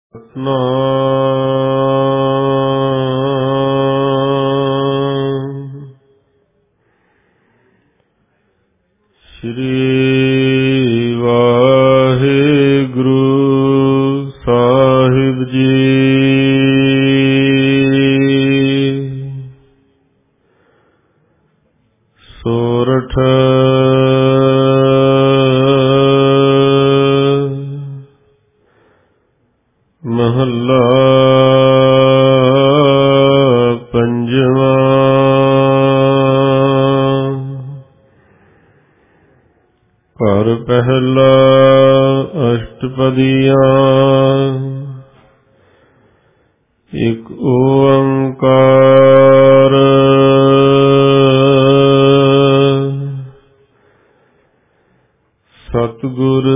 ਸਤਿਨਾਮ ਸ੍ਰੀ ਵਾਹਿਗੁਰੂ ਸਾਹਿਬ ਜੀ। ਸੋਰਠ ਮਹੱਲਾ ਪੰਜਵਾਂ। ਘਰ ਪਹਿਲਾ ਅਸ਼ਟਪਦੀਆਂ। ਇਕ ਓੰਕਾਰ ਸਤਿਗੁਰ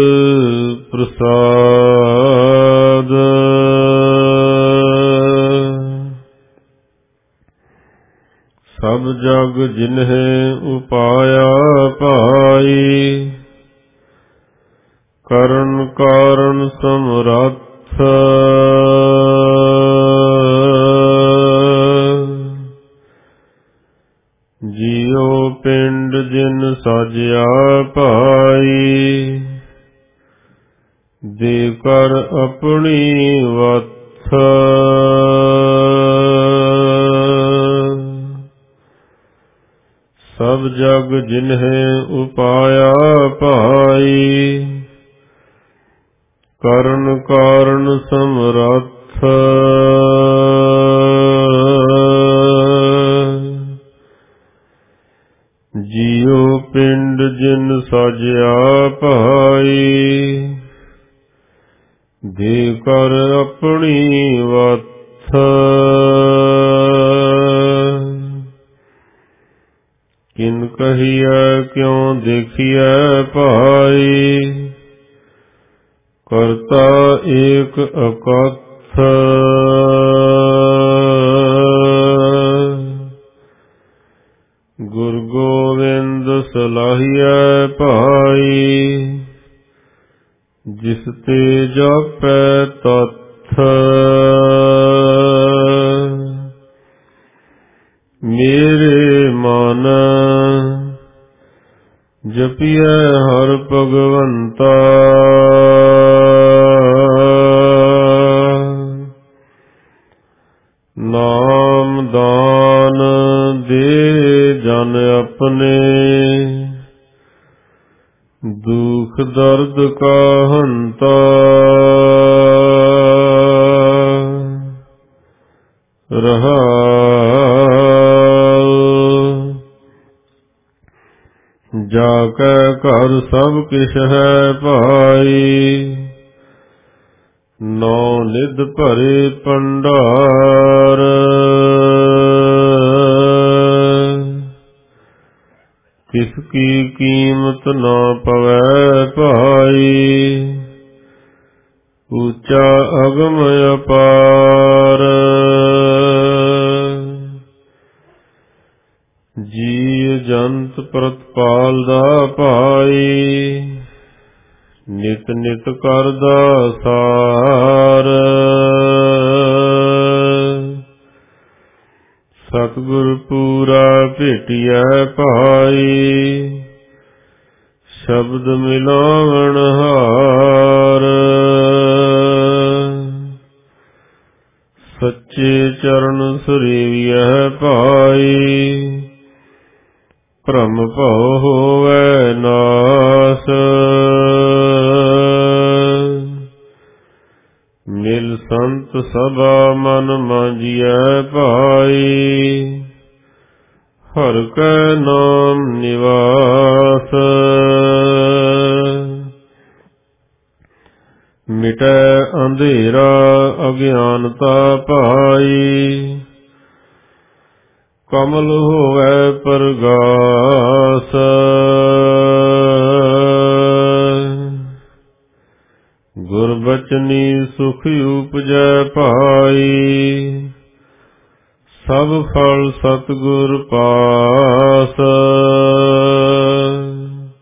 ਪ੍ਰਸਾਦ। ਸਭ ਜਗ ਜਿਨਹਿ ਉਪਾਇਆ ਭਾਈ। ਕਰਨ ਕਾਰਨ ਸਮਰੱਥ। ਜੀਉ ਪਿੰਡ ਜਿਨ ਸਾਜਿਆ ਭਾਈ। ਦੇ ਕਰ ਆਪਣੀ ਵੱਥ। ਸਭ ਜਗ ਜਿਨਹਿ ਉਪਾਇਆ ਭਾਈ। ਕਰਨ ਕਾਰਨ ਸਮਰੱਥ। ਜੀਉ ਪਿੰਡ ਜਿਨ ਸਾਜਿਆ ਭਾਈ। ਦੇ ਕਰ ਆਪਣੀ ਵੱਥ। ਕਿਨ ਕਹੀਐ ਕਿਉ ਦੇਖੀਐ ਭਾਈ। ਕਰਤਾ ਏਕ ਅਕਥ। ਗੁਰ ਗੋਬਿੰਦ ਸਲਾਹੀਐ ਭਾਈ। ਜਿਸ ਤੇ ਜਾਪੈ ਤਥ। ਮੇਰੇ ਮਨ ਜਪੀਐ ਹਰ ਭਗਵੰਤਾ। ਨਾਮ ਦਾਨ ਦੇ ਜਨ ਆਪਣੇ। ਦੁਖ ਦਰਦ ਕਾ ਹੰਤਾ। ਰਹਾਉ ਜਾ ਕੈ ਘਰ ਸਭ ਕਿਛ ਹੈ ਭਾਈ। ਨੌ ਨਿਧ ਭਰੇ ਭੰਡਾਰ। ਤਿਸ ਕੀ ਕੀਮਤ ਨਾ ਪਵੈ ਭਾਈ। ਉੱਚਾ ਅਗਮ ਅਪਾਰ। ਜੀਵ ਜੰਤ ਪ੍ਰਤਪਾਲਦਾ ਭਾਈ। ਨਿਤ ਨਿਤ ਕਰਦਾ ਸਾਰ। ਸਤਿਗੁਰ ਪੂਰਾ ਭੇਟੀਐ ਭਾਈ। ਸ਼ਬਦ ਮਿਲਾਵਣ ਹਾਰ। ਸੱਚੇ ਚਰਨ ਸੁਰੇਵੀਐ ਭਾਈ। ਭ੍ਰਮ ਭਉ ਹੋਵੈ ਨਾਸ। ਮਿਲ ਸੰਤ ਸਭਾ ਮਨ ਮਾਂਜੀਐ ਭਾਈ। ਹਰਿ ਕੈ ਨਾਮ ਨਿਵਾਸ। ਮਿਟੈ ਅੰਧੇਰਾ ਅਗਿਆਨਤਾ ਭਾਈ। ਕਮਲ ਹੋਵੈ ਪਰਗਾਸ। ਗੁਰਬਚਨੀ ਸੁਖ ਉਪਜੈ ਭਾਈ। ਸਭ ਫਲ ਸਤਿਗੁਰ ਪਾਸ।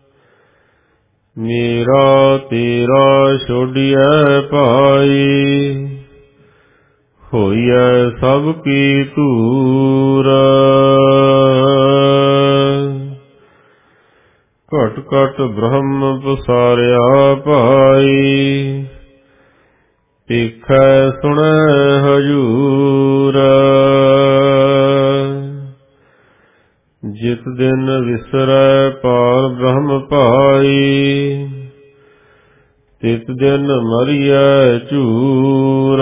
ਮੇਰਾ ਤੇਰਾ ਛੋੜਿਐ ਭਾਈ। ਹੋਈਐ ਸਭ ਕੀ ਧੂਰ। ਘਟ ਘਟ ਬ੍ਰਹਮ ਪਸਾਰਿਆ ਭਾਈ, ਦੇਖੈ ਸੁਣੈ ਹਜੂਰ। ਜਿਤ ਦਿਨ ਵਿਸਰੈ ਪਾਰ ਬ੍ਰਹਮ ਭਾਈ, ਤਿਤ ਦਿਨ ਮਰੀਐ ਝੂਰ।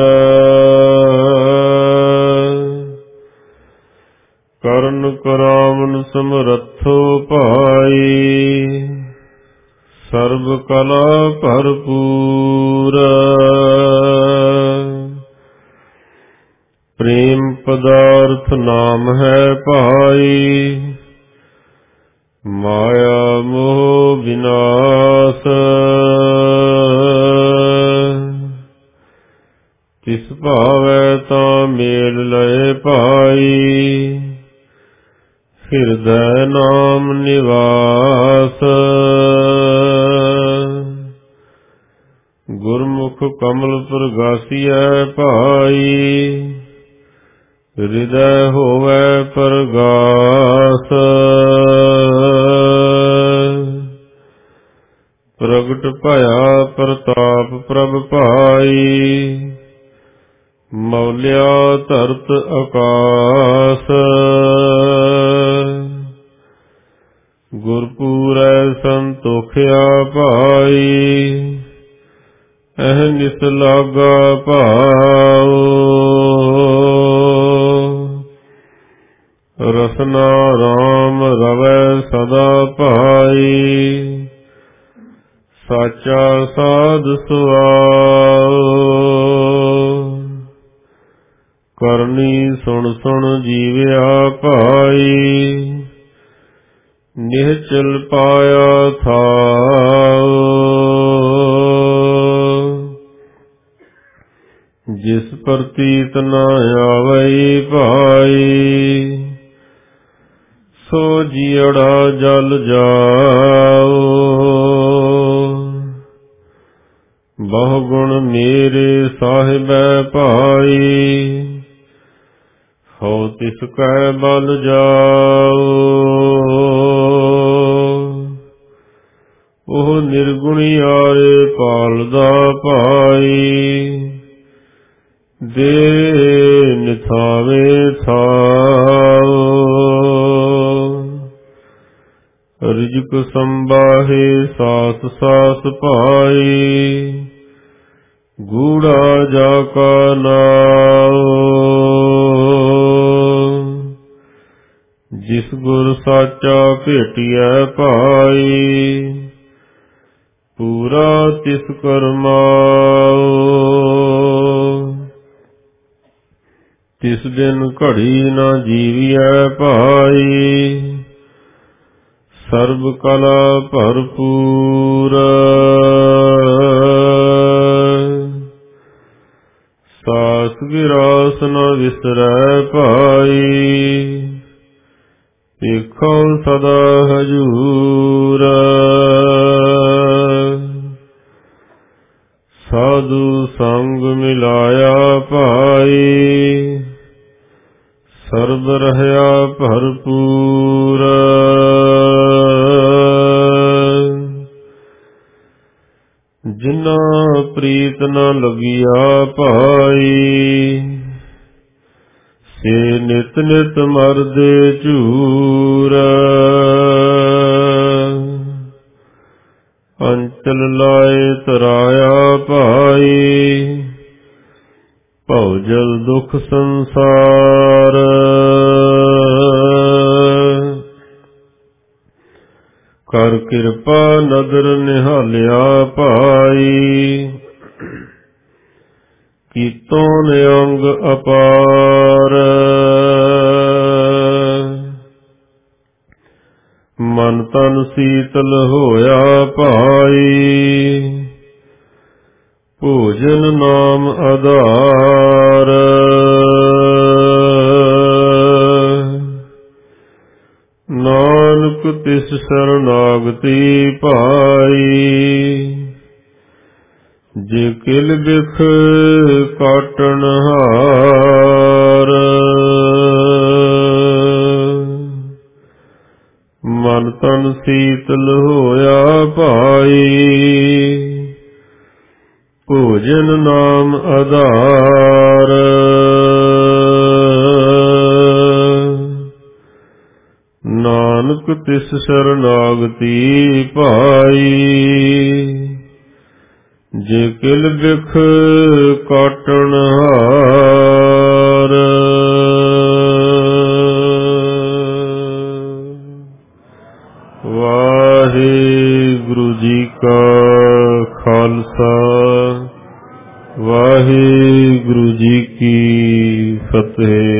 ਕਰਨ ਕਰਾਵਨ ਸਮਰੱਥੋ ਭਾਈ, ਸਰਬ ਕਲਾ ਭਰਪੂਰ। ਪ੍ਰੇਮ ਪਦਾਰਥ ਨਾਮ ਹੈ ਭਾਈ, ਮਾਇਆ ਮੋਹ ਵਿਨਾਸ਼। ਤਿਸ ਭਾਵੈ ਤਾਂ ਮੇਲ ਲਏ ਭਾਈ, ਹਿਰਦੈ ਨਾਮ ਨਿਵਾਸ। ਗੁਰਮੁਖ ਕਮਲ ਪ੍ਰਗਾਸੀਐ ਭਾਈ, ਹਿਰਦੈ ਹੋਵੈ ਪ੍ਰਗਾਸ। ਪ੍ਰਗਟ ਭਇਆ ਪ੍ਰਤਾਪ ਪ੍ਰਭ ਭਾਈ, ਮੌਲਿਆ ਧਰਤ ਆਕਾਸ। ਗੁਰਪੂਰੈ ਸੰਤੋਖਿਆ ਭਾਈ, ਅਹਨਿਸ ਲਾਗਾ ਭਾਉ। ਰਸਨਾ ਰਾਮ ਰਵੈ ਸਦਾ ਭਾਈ, ਸਾਚਾ ਸਾਧ ਸੁਆਉ। ਕਰਨੀ ਸੁਣ ਸੁਣ ਜੀਵਿਆ ਭਾਈ, ਨਿਹਚਲ ਪਾਇਆ ਥਾਉ। ਜਿਸ ਪ੍ਰਤੀਤ ਨ ਆਵਈ ਭਾਈ, ਸੋ ਜੀਅੜਾ ਜਲ ਜਾਉ। ਬਹੁ ਗੁਣ ਮੇਰੇ ਸਾਹਿਬੈ ਭਾਈ, ਹੋ ਤਿਸ ਕੈ ਬਲ ਜਾਉ। ਉਹ ਨਿਰਗੁਣੀ ਆਏ ਪਾਲਦਾ ਭਾਈ, ਦੇ ਨਿਥਾਵੇ ਥਾਉ। ਰਿਜਕ ਸੰਬਾਹੇ ਸਾਸ ਸਾਸ ਭਾਈ, ਗੂੜਾ ਜਾ ਕਾ ਨਾਉ। ਜਿਸ ਗੁਰ ਸਾਚਾ ਭੇਟਿਐ ਭਾਈ, ਪੂਰਾ ਤਿਸ ਕਰਮਾਉ। ਤਿਸ ਦਿਨ ਘੜੀ ਨ ਜੀਵਿਐ ਭਾਈ, ਸਰਬ ਕਲਾ ਭਰਪੂਰ। ਸਾਸ ਗਿਰਾਸ ਨ ਵਿਸਰੈ ਭਾਈ, ਦੇਖੋ ਸਦਾ ਹਜੂਰ। ਸਾਧੂ ਸੰਗ ਮਿਲਾਇਆ ਭਾਈ, ਸਰਬ ਰਹਿਆ ਭਰਪੂਰ। ਜਿਨਾ ਪ੍ਰੀਤ ਨ ਲਗਿਆ ਭਾਈ, ਸੇ ਨਿਤ ਨਿਤ ਮਰਦੇ ਝੂਰ। ਅੰਚਲ ਲਾਏ ਤਰਾਇਆ ਭਾਈ, ਭਉ ਜਲ ਦੁਖ ਸੰਸਾਰ। ਕਰ ਕਿਰਪਾ ਨਦਰ ਨਿਹਾਲਿਆ ਭਾਈ, ਕੀਤੋਂ ਨਿਅੰਗ ਅਪਾਰ। ਮਨ ਤਨ ਸੀਤਲ ਹੋਇਆ ਭਾਈ, ਭੋਜਨ ਨਾਮ ਆਧਾਰ। ਨਾਨਕ ਤਿਸ ਸਰਨਾਗਤੀ ਭਾਈ, ਜੇ ਕਿਲ ਬਿਖ ਕਾਟਣ ਹਾਰ। ਭੋਜਨ ਨਾਮ ਆਧਾਰ। ਨਾਨਕ ਤਿਸ ਸਰਨਾਗਤੀ ਭਾਈ। ਜੇ ਕਿਲ ਬਿਖ ਕਾਟਣ ਹਾਰ। ਵਾਹਿਗੁਰੂ ਜੀ ਕਾ ਖਾਲਸਾ, ਵਾਹਿਗੁਰੂ ਜੀ ਕੀ ਫਤਿਹ।